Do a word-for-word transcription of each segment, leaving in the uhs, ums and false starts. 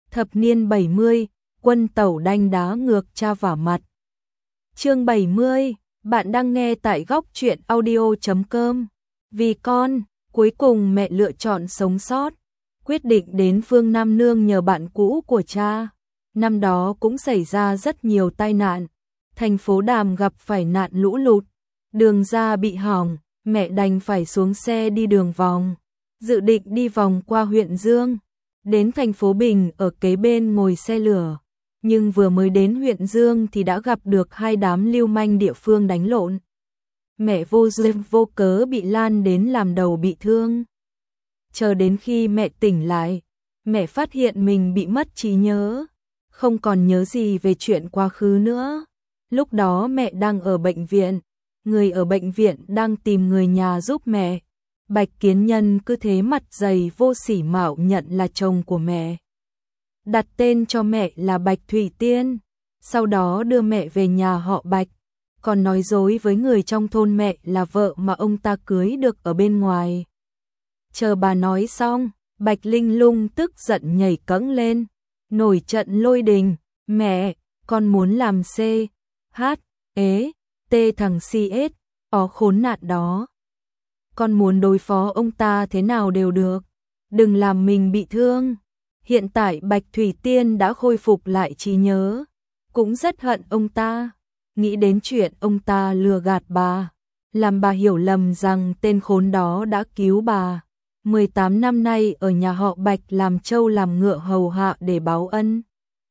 Thập niên bảy mươi, quân tẩu đanh đá ngược cha vả mặt. Chương bảy mươi, bạn đang nghe tại góc truyện audio chấm com. Vì con, cuối cùng mẹ lựa chọn sống sót, quyết định đến Phương Nam Nương nhờ bạn cũ của cha. Năm đó cũng xảy ra rất nhiều tai nạn, thành phố Đàm gặp phải nạn lũ lụt, đường ra bị hỏng, mẹ đành phải xuống xe đi đường vòng, dự định đi vòng qua huyện Dương, đến thành phố Bình ở kế bên ngồi xe lửa. Nhưng vừa mới đến huyện Dương thì đã gặp được hai đám lưu manh địa phương đánh lộn. Mẹ vô duyên vô cớ bị lan đến làm đầu bị thương. Chờ đến khi mẹ tỉnh lại, mẹ phát hiện mình bị mất trí nhớ, không còn nhớ gì về chuyện quá khứ nữa. Lúc đó mẹ đang ở bệnh viện, người ở bệnh viện đang tìm người nhà giúp mẹ. Bạch Kiến Nhân cứ thế mặt dày vô sỉ mạo nhận là chồng của mẹ. Đặt tên cho mẹ là Bạch Thủy Tiên, sau đó đưa mẹ về nhà họ Bạch, còn nói dối với người trong thôn mẹ là vợ mà ông ta cưới được ở bên ngoài. Chờ bà nói xong, Bạch Linh Lung tức giận nhảy cẫng lên, nổi trận lôi đình, mẹ, con muốn làm C, H, ế, T thằng xê ét, ó khốn nạn đó. Con muốn đối phó ông ta thế nào đều được, đừng làm mình bị thương. Hiện tại Bạch Thủy Tiên đã khôi phục lại trí nhớ, cũng rất hận ông ta, nghĩ đến chuyện ông ta lừa gạt bà, làm bà hiểu lầm rằng tên khốn đó đã cứu bà. mười tám năm nay ở nhà họ Bạch làm trâu làm ngựa hầu hạ để báo ân.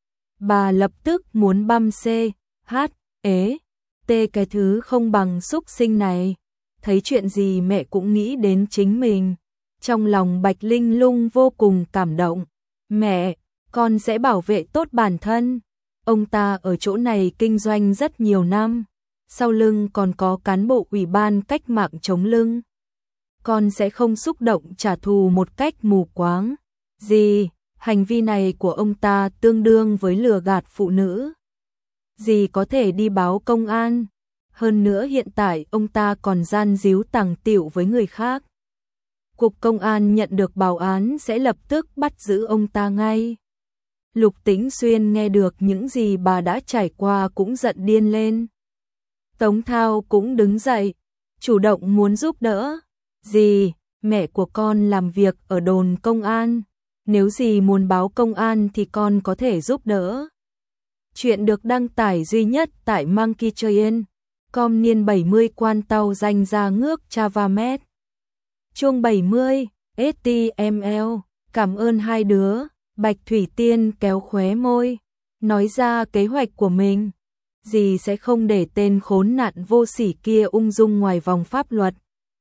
Bà lập tức muốn băm C, H, ế, T cái thứ không bằng súc sinh này. Thấy chuyện gì mẹ cũng nghĩ đến chính mình. Trong lòng Bạch Linh Lung vô cùng cảm động. Mẹ, con sẽ bảo vệ tốt bản thân. Ông ta ở chỗ này kinh doanh rất nhiều năm, sau lưng còn có cán bộ ủy ban cách mạng chống lưng. Con sẽ không xúc động trả thù một cách mù quáng. Dì, hành vi này của ông ta tương đương với lừa gạt phụ nữ. Dì có thể đi báo công an. Hơn nữa hiện tại ông ta còn gian díu tàng tiểu với người khác. Cục công an nhận được báo án sẽ lập tức bắt giữ ông ta ngay. Lục Tĩnh Xuyên nghe được những gì bà đã trải qua cũng giận điên lên. Tống Thao cũng đứng dậy, chủ động muốn giúp đỡ. Dì, mẹ của con làm việc ở đồn công an, nếu dì muốn báo công an thì con có thể giúp đỡ. Chuyện được đăng tải duy nhất tại Monkey Train. Com niên bảy mươi quan tàu danh ra ngước Chavamet. Chuông bảy mươi, ét tê em lờ, cảm ơn hai đứa. Bạch Thủy Tiên kéo khóe môi, nói ra kế hoạch của mình. Dì sẽ không để tên khốn nạn vô sỉ kia ung dung ngoài vòng pháp luật.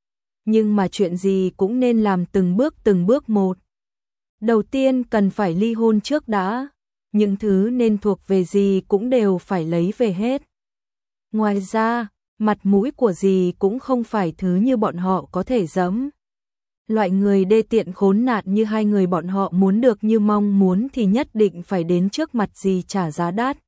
Nhưng mà chuyện gì cũng nên làm từng bước từng bước một. Đầu tiên cần phải ly hôn trước đã. Những thứ nên thuộc về dì cũng đều phải lấy về hết. Ngoài ra, mặt mũi của dì cũng không phải thứ như bọn họ có thể giẫm. Loại người đê tiện khốn nạn như hai người bọn họ muốn được như mong muốn thì nhất định phải đến trước mặt dì trả giá đắt.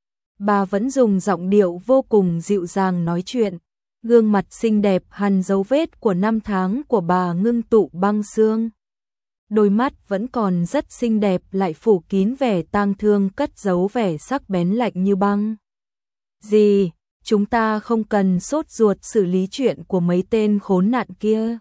Bà vẫn dùng giọng điệu vô cùng dịu dàng nói chuyện, gương mặt xinh đẹp hằn dấu vết của năm tháng của bà ngưng tụ băng xương. Đôi mắt vẫn còn rất xinh đẹp lại phủ kín vẻ tang thương cất giấu vẻ sắc bén lạnh như băng. Dì, chúng ta không cần sốt ruột xử lý chuyện của mấy tên khốn nạn kia.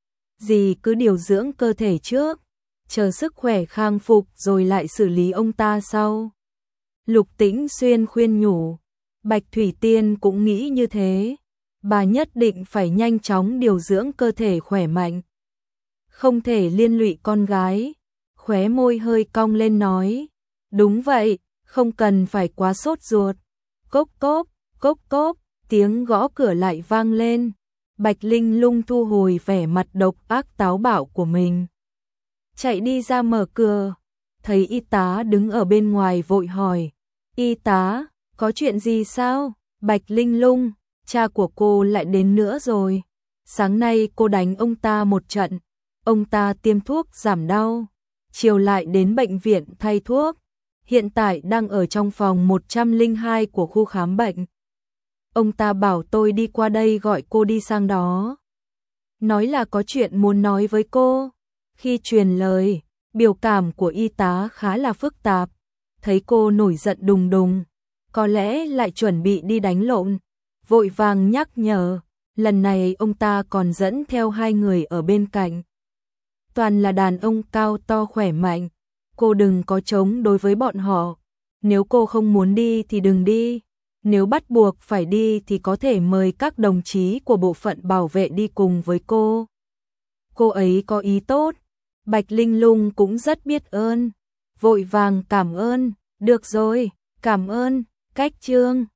Dì cứ điều dưỡng cơ thể trước, chờ sức khỏe khang phục rồi lại xử lý ông ta sau. Lục Tĩnh Xuyên khuyên nhủ, Bạch Thủy Tiên cũng nghĩ như thế. Bà nhất định phải nhanh chóng điều dưỡng cơ thể khỏe mạnh. Không thể liên lụy con gái. Khóe môi hơi cong lên nói, đúng vậy, không cần phải quá sốt ruột. Cốc cốc, cốc cốc, tiếng gõ cửa lại vang lên. Bạch Linh Lung thu hồi vẻ mặt độc ác táo bạo của mình, chạy đi ra mở cửa, thấy y tá đứng ở bên ngoài vội hỏi, y tá, có chuyện gì sao? Bạch Linh Lung, cha của cô lại đến nữa rồi. Sáng nay cô đánh ông ta một trận, ông ta tiêm thuốc giảm đau, chiều lại đến bệnh viện thay thuốc, hiện tại đang ở trong phòng một trăm lẻ hai của khu khám bệnh. Ông ta bảo tôi đi qua đây gọi cô đi sang đó. Nói là có chuyện muốn nói với cô. Khi truyền lời, Biểu cảm của y tá khá là phức tạp, thấy cô nổi giận đùng đùng, có lẽ lại chuẩn bị đi đánh lộn, vội vàng nhắc nhở, lần này ông ta còn dẫn theo hai người ở bên cạnh. Toàn là đàn ông cao to khỏe mạnh, cô đừng có chống đối với bọn họ, nếu cô không muốn đi thì đừng đi, nếu bắt buộc phải đi thì có thể mời các đồng chí của bộ phận bảo vệ đi cùng với cô. Cô ấy có ý tốt, Bạch Linh Lung cũng rất biết ơn, vội vàng cảm ơn, được rồi, cảm ơn, cách trương.